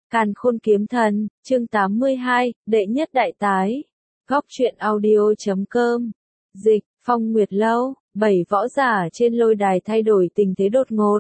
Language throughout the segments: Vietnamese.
Càn Khôn Kiếm Thần, chương 82, đệ nhất đại tái. Góc truyện audio.com. Dịch, Phong Nguyệt Lâu, 7 võ giả trên lôi đài thay đổi tình thế đột ngột.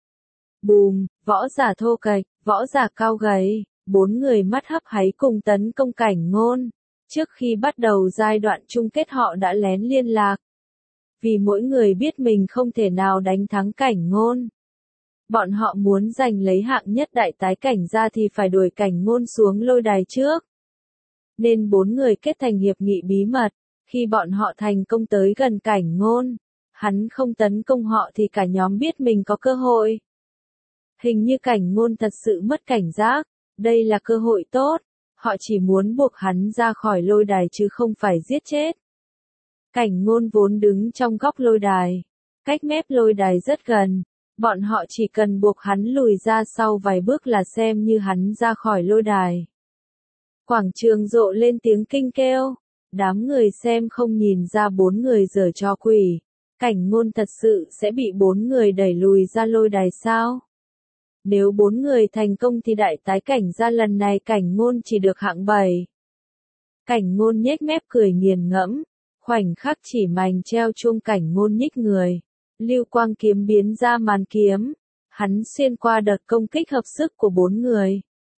Bùm, võ giả thô kệch, võ giả cao gầy, 4 người mắt hấp háy cùng tấn công Cảnh Ngôn. Trước khi bắt đầu giai đoạn chung kết họ đã lén liên lạc. Vì mỗi người biết mình không thể nào đánh thắng Cảnh Ngôn. Bọn họ muốn giành lấy hạng nhất đại tái cảnh ra thì phải đuổi Cảnh Ngôn xuống lôi đài trước. Nên 4 người kết thành hiệp nghị bí mật, khi bọn họ thành công tới gần Cảnh Ngôn, hắn không tấn công họ thì cả nhóm biết mình có cơ hội. Hình như Cảnh Ngôn thật sự mất cảnh giác, đây là cơ hội tốt, họ chỉ muốn buộc hắn ra khỏi lôi đài chứ không phải giết chết. Cảnh Ngôn vốn đứng trong góc lôi đài, cách mép lôi đài rất gần. Bọn họ chỉ cần buộc hắn lùi ra sau vài bước là xem như hắn ra khỏi lôi đài. Quảng trường rộ lên tiếng kinh kêu. Đám người xem không nhìn ra 4 người giở trò quỷ. Cảnh Ngôn thật sự sẽ bị 4 người đẩy lùi ra lôi đài sao? Nếu 4 người thành công thì đại tái cảnh ra lần này Cảnh Ngôn chỉ được hạng 7. Cảnh Ngôn nhếch mép cười nghiền ngẫm. Khoảnh khắc chỉ mảnh treo chuông Cảnh Ngôn nhích người. Lưu quang kiếm biến ra màn kiếm, hắn xuyên qua đợt công kích hợp sức của 4 người.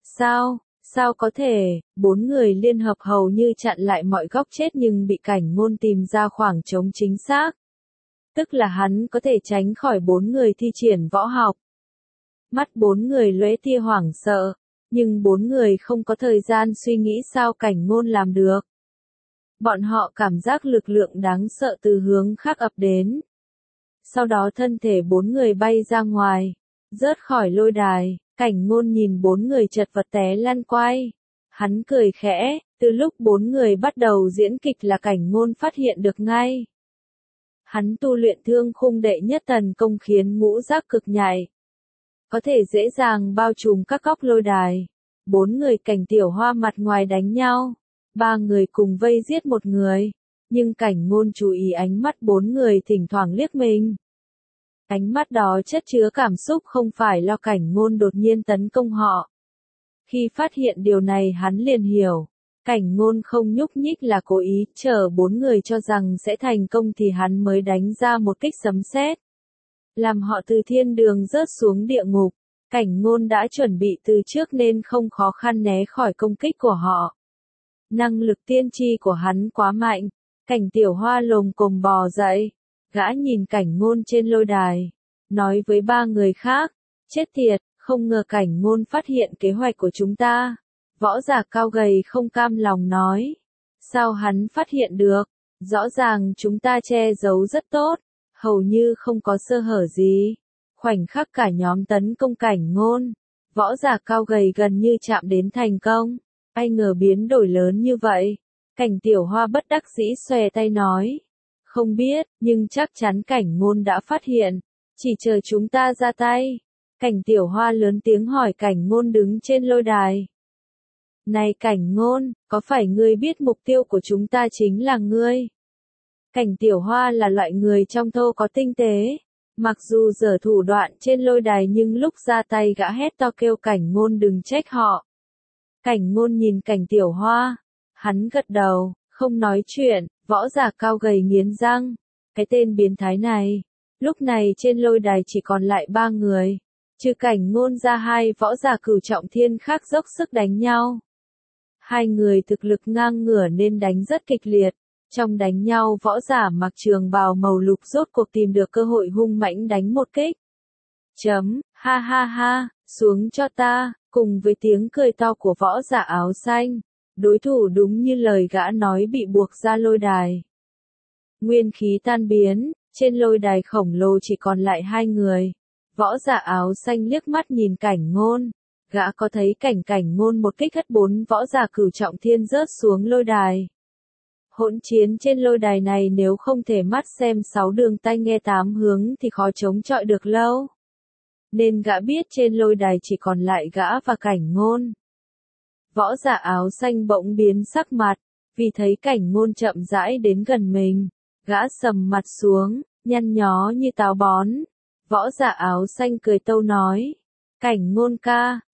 Sao có thể, 4 người liên hợp hầu như chặn lại mọi góc chết nhưng bị Cảnh Ngôn tìm ra khoảng trống chính xác. Tức là hắn có thể tránh khỏi 4 người thi triển võ học. Mắt 4 người lóe tia hoảng sợ, nhưng 4 người không có thời gian suy nghĩ sao Cảnh Ngôn làm được. Bọn họ cảm giác lực lượng đáng sợ từ hướng khác ập đến. Sau đó thân thể 4 người bay ra ngoài, rớt khỏi lôi đài. Cảnh Ngôn nhìn 4 người chật vật té lăn quay. Hắn cười khẽ, từ lúc 4 người bắt đầu diễn kịch là Cảnh Ngôn phát hiện được ngay. Hắn tu luyện thương khung đệ nhất thần công khiến ngũ giác cực nhạy, có thể dễ dàng bao trùm các góc lôi đài. 4 người Cảnh Tiểu Hoa mặt ngoài đánh nhau, 3 người cùng vây giết một người. Nhưng Cảnh Ngôn chú ý ánh mắt 4 người thỉnh thoảng liếc mình. Ánh mắt đó chất chứa cảm xúc không phải lo Cảnh Ngôn đột nhiên tấn công họ. Khi phát hiện điều này hắn liền hiểu. Cảnh Ngôn không nhúc nhích là cố ý, chờ 4 người cho rằng sẽ thành công thì hắn mới đánh ra một kích sấm sét, làm họ từ thiên đường rớt xuống địa ngục. Cảnh Ngôn đã chuẩn bị từ trước nên không khó khăn né khỏi công kích của họ. Năng lực tiên tri của hắn quá mạnh. Cảnh Tiểu Hoa lồm cồm bò dậy, gã nhìn Cảnh Ngôn trên lôi đài, nói với 3 người khác, chết tiệt, không ngờ Cảnh Ngôn phát hiện kế hoạch của chúng ta. Võ giả cao gầy không cam lòng nói, sao hắn phát hiện được, rõ ràng chúng ta che giấu rất tốt, hầu như không có sơ hở gì. Khoảnh khắc cả nhóm tấn công Cảnh Ngôn, võ giả cao gầy gần như chạm đến thành công, ai ngờ biến đổi lớn như vậy. Cảnh Tiểu Hoa bất đắc dĩ xòe tay nói, không biết, nhưng chắc chắn Cảnh Ngôn đã phát hiện, chỉ chờ chúng ta ra tay. Cảnh Tiểu Hoa lớn tiếng hỏi Cảnh Ngôn đứng trên lôi đài. Này Cảnh Ngôn, có phải ngươi biết mục tiêu của chúng ta chính là ngươi? Cảnh Tiểu Hoa là loại người trong thô có tinh tế. Mặc dù giở thủ đoạn trên lôi đài nhưng lúc ra tay gã hét to kêu Cảnh Ngôn đừng trách họ. Cảnh Ngôn nhìn Cảnh Tiểu Hoa. Hắn gật đầu, không nói chuyện, võ giả cao gầy nghiến răng. Cái tên biến thái này. Lúc này trên lôi đài chỉ còn lại 3 người. Trừ Cảnh Ngôn ra 2 võ giả cửu trọng thiên khác dốc sức đánh nhau. 2 người thực lực ngang ngửa nên đánh rất kịch liệt. Trong đánh nhau võ giả mặc trường bào màu lục rốt cuộc tìm được cơ hội hung mãnh đánh một kích. Ha ha ha, xuống cho ta, cùng với tiếng cười to của võ giả áo xanh. Đối thủ đúng như lời gã nói bị buộc ra lôi đài. Nguyên khí tan biến, trên lôi đài khổng lồ chỉ còn lại 2 người. Võ giả áo xanh liếc mắt nhìn Cảnh Ngôn. Gã có thấy Cảnh Ngôn một kích hất 4 võ giả cửu trọng thiên rớt xuống lôi đài. Hỗn chiến trên lôi đài này nếu không thể mắt xem 6 đường tai nghe 8 hướng thì khó chống chọi được lâu. Nên gã biết trên lôi đài chỉ còn lại gã và Cảnh Ngôn. Võ giả áo xanh bỗng biến sắc mặt, vì thấy Cảnh Ngôn chậm rãi đến gần mình. Gã sầm mặt xuống, nhăn nhó như táo bón. Võ giả áo xanh cười tâu nói, Cảnh Ngôn ca,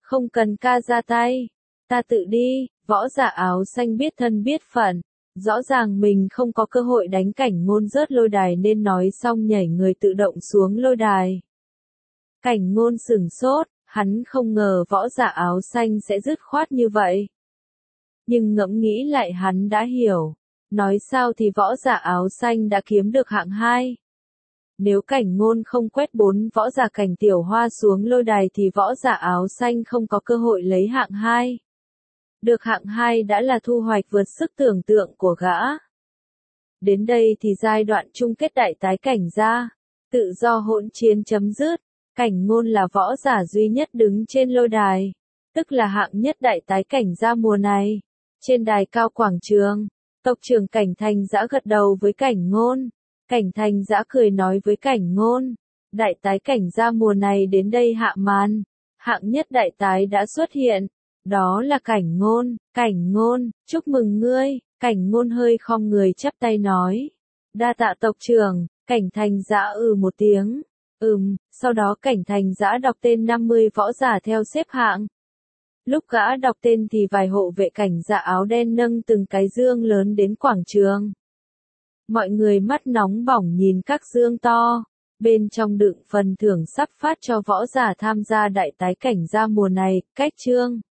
Không cần ca ra tay. Ta tự đi, võ giả áo xanh biết thân biết phận. Rõ ràng mình không có cơ hội đánh Cảnh Ngôn rớt lôi đài nên nói xong nhảy người tự động xuống lôi đài. Cảnh Ngôn sửng sốt, hắn không ngờ võ giả áo xanh sẽ dứt khoát như vậy. Nhưng ngẫm nghĩ lại hắn đã hiểu. Nói sao thì võ giả áo xanh đã kiếm được hạng 2. Nếu Cảnh Ngôn không quét 4 võ giả Cảnh Tiểu Hoa xuống lôi đài thì võ giả áo xanh không có cơ hội lấy hạng 2. Được hạng 2 đã là thu hoạch vượt sức tưởng tượng của gã. Đến đây thì giai đoạn chung kết đại tái cảnh ra. Tự do hỗn chiến chấm dứt. Cảnh Ngôn là võ giả duy nhất đứng trên lôi đài. Tức là hạng nhất đại tái cảnh ra mùa này. Trên đài cao quảng trường, tộc trưởng Cảnh Thành Dã gật đầu với Cảnh Ngôn. Cảnh Thành Dã cười nói với Cảnh Ngôn. Đại tái cảnh ra mùa này đến đây hạ màn. Hạng nhất đại tái đã xuất hiện. Đó là Cảnh Ngôn. Cảnh Ngôn, chúc mừng ngươi. Cảnh Ngôn hơi khom người chắp tay nói. Đa tạ tộc trưởng. Cảnh Thành Dã một tiếng. Sau đó Cảnh Thành Dã đọc tên 50 võ giả theo xếp hạng. Lúc gã đọc tên thì vài hộ vệ cảnh dạ áo đen nâng từng cái dương lớn đến quảng trường. Mọi người mắt nóng bỏng nhìn các dương to. Bên trong đựng phần thưởng sắp phát cho võ giả tham gia đại tái cảnh ra mùa này, cách chương.